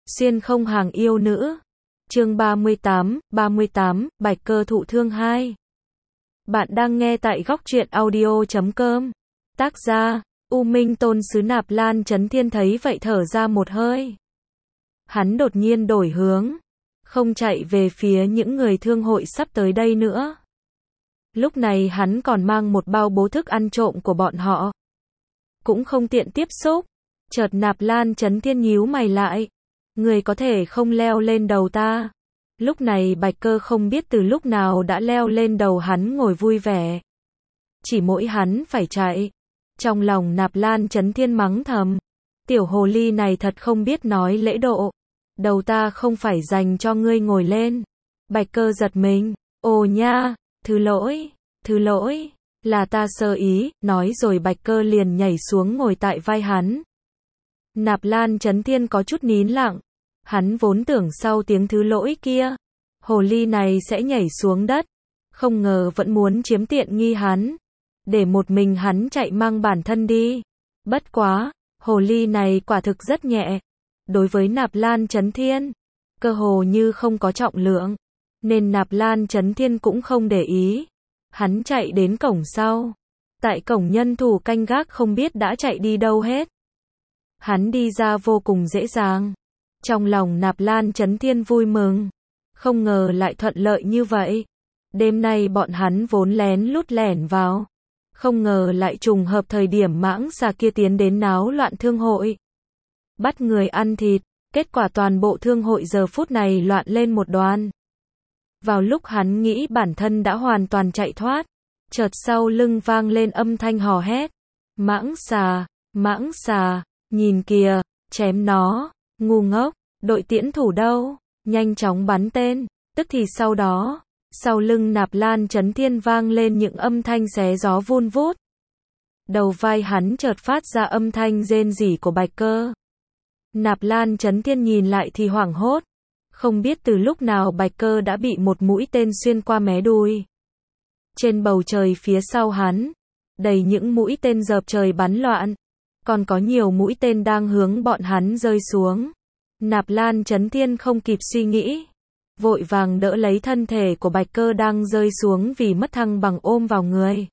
Xuyên không hàng yêu nữ. Chương 38, Bạch Cơ thụ thương 2. Bạn đang nghe tại góc truyện audio.com. Tác giả, U Minh Tôn sứ Nạp Lan Chấn Thiên thấy vậy thở ra một hơi. Hắn đột nhiên đổi hướng, không chạy về phía những người thương hội sắp tới đây nữa. Lúc này hắn còn mang một bao bố thức ăn trộm của bọn họ. Cũng không tiện tiếp xúc. Chợt Nạp Lan Chấn Thiên nhíu mày lại. Người có thể không leo lên đầu ta. Lúc này Bạch Cơ không biết từ lúc nào đã leo lên đầu hắn ngồi vui vẻ. Chỉ mỗi hắn phải chạy. Trong lòng Nạp Lan Chấn Thiên mắng thầm. Tiểu hồ ly này thật không biết nói lễ độ. Đầu ta không phải dành cho ngươi ngồi lên. Bạch Cơ giật mình. Ồ nha, thứ lỗi, là ta sơ ý, nói rồi Bạch Cơ liền nhảy xuống ngồi tại vai hắn. Nạp Lan Chấn Thiên có chút nín lặng. Hắn vốn tưởng sau tiếng thứ lỗi kia, hồ ly này sẽ nhảy xuống đất. Không ngờ vẫn muốn chiếm tiện nghi hắn. Để một mình hắn chạy mang bản thân đi. Bất quá, hồ ly này quả thực rất nhẹ. Đối với Nạp Lan Chấn Thiên, cơ hồ như không có trọng lượng. Nên Nạp Lan Chấn Thiên cũng không để ý. Hắn chạy đến cổng sau. Tại cổng nhân thủ canh gác không biết đã chạy đi đâu hết. Hắn đi ra vô cùng dễ dàng. Trong lòng Nạp Lan Chấn Thiên vui mừng. Không ngờ lại thuận lợi như vậy. Đêm nay bọn hắn vốn lén lút lẻn vào. Không ngờ lại trùng hợp thời điểm mãng xà kia tiến đến náo loạn thương hội. Bắt người ăn thịt. Kết quả toàn bộ thương hội giờ phút này loạn lên một đoàn. Vào lúc hắn nghĩ bản thân đã hoàn toàn chạy thoát. Chợt sau lưng vang lên âm thanh hò hét. Mãng xà, nhìn kìa, chém nó, ngu ngốc, đội tiễn thủ đâu, nhanh chóng bắn tên. Tức thì sau đó, sau lưng Nạp Lan Chấn Thiên vang lên những âm thanh xé gió vun vút. Đầu vai hắn chợt phát ra âm thanh rên rỉ của Bạch Cơ. Nạp Lan Chấn Thiên nhìn lại thì hoảng hốt. Không biết từ lúc nào Bạch Cơ đã bị một mũi tên xuyên qua mé đùi. Trên bầu trời phía sau hắn, đầy những mũi tên dợp trời bắn loạn. Còn có nhiều mũi tên đang hướng bọn hắn rơi xuống. Nạp Lan Chấn Thiên không kịp suy nghĩ. Vội vàng đỡ lấy thân thể của Bạch Cơ đang rơi xuống vì mất thăng bằng ôm vào người.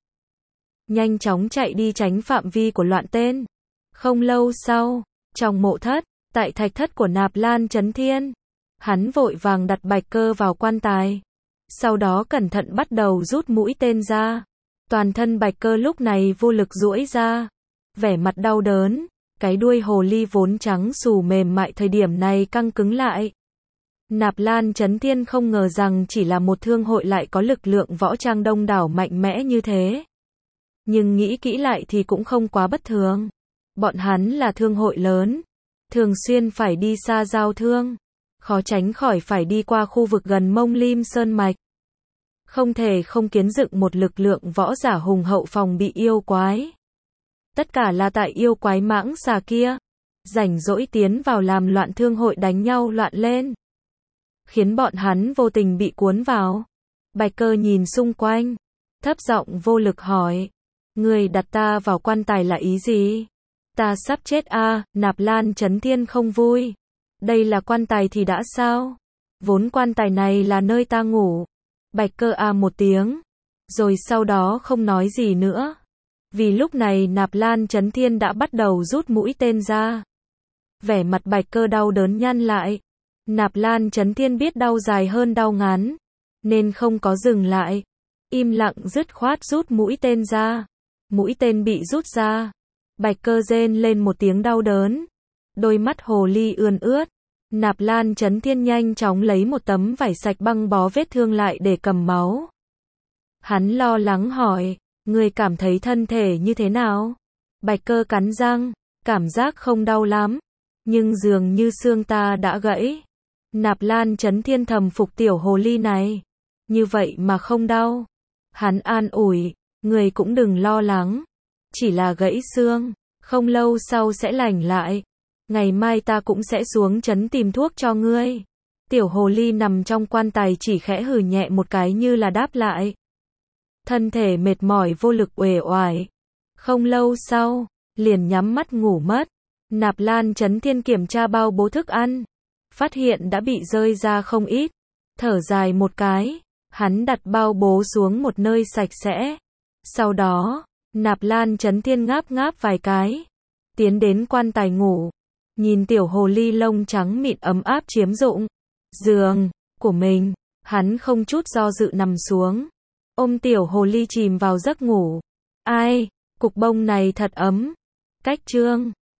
Nhanh chóng chạy đi tránh phạm vi của loạn tên. Không lâu sau, trong mộ thất, tại thạch thất của Nạp Lan Chấn Thiên. Hắn vội vàng đặt Bạch Cơ vào quan tài. Sau đó cẩn thận bắt đầu rút mũi tên ra. Toàn thân Bạch Cơ lúc này vô lực duỗi ra. Vẻ mặt đau đớn. Cái đuôi hồ ly vốn trắng xù mềm mại thời điểm này căng cứng lại. Nạp Lan Chấn Thiên không ngờ rằng chỉ là một thương hội lại có lực lượng võ trang đông đảo mạnh mẽ như thế. Nhưng nghĩ kỹ lại thì cũng không quá bất thường. Bọn hắn là thương hội lớn. Thường xuyên phải đi xa giao thương. Khó tránh khỏi phải đi qua khu vực gần Mông Lim Sơn Mạch. Không thể không kiến dựng một lực lượng võ giả hùng hậu phòng bị yêu quái. Tất cả là tại yêu quái mãng xà kia. Rảnh rỗi tiến vào làm loạn thương hội đánh nhau loạn lên. Khiến bọn hắn vô tình bị cuốn vào. Bạch Cơ nhìn xung quanh. Thấp giọng vô lực hỏi. Người đặt ta vào quan tài là ý gì? Ta sắp chết à, Nạp Lan Chấn Thiên không vui. Đây là quan tài thì đã sao? Vốn quan tài này là nơi ta ngủ. Bạch Cơ à một tiếng. Rồi sau đó không nói gì nữa. Vì lúc này Nạp Lan Chấn Thiên đã bắt đầu rút mũi tên ra. Vẻ mặt Bạch Cơ đau đớn nhăn lại. Nạp Lan Chấn Thiên biết đau dài hơn đau ngắn. Nên không có dừng lại. Im lặng dứt khoát rút mũi tên ra. Mũi tên bị rút ra. Bạch Cơ rên lên một tiếng đau đớn. Đôi mắt hồ ly ươn ướt. Nạp Lan Chấn Thiên nhanh chóng lấy một tấm vải sạch băng bó vết thương lại để cầm máu. Hắn lo lắng hỏi. Người cảm thấy thân thể như thế nào? Bạch Cơ cắn răng. Cảm giác không đau lắm. Nhưng dường như xương ta đã gãy. Nạp Lan Chấn Thiên thầm phục tiểu hồ ly này. Như vậy mà không đau. Hắn an ủi. Người cũng đừng lo lắng. Chỉ là gãy xương. Không lâu sau sẽ lành lại. Ngày mai ta cũng sẽ xuống trấn tìm thuốc cho ngươi. Tiểu hồ ly nằm trong quan tài chỉ khẽ hừ nhẹ một cái như là đáp lại. Thân thể mệt mỏi vô lực uể oải. Không lâu sau, liền nhắm mắt ngủ mất. Nạp Lan Chấn Thiên kiểm tra bao bố thức ăn. phát hiện đã bị rơi ra không ít. Thở dài một cái, hắn đặt bao bố xuống một nơi sạch sẽ. Sau đó, Nạp Lan Chấn Thiên ngáp ngáp vài cái, tiến đến quan tài ngủ, nhìn tiểu hồ ly lông trắng mịn ấm áp chiếm dụng giường của mình, hắn không chút do dự nằm xuống, ôm tiểu hồ ly chìm vào giấc ngủ. Ai, cục bông này thật ấm. Cách chương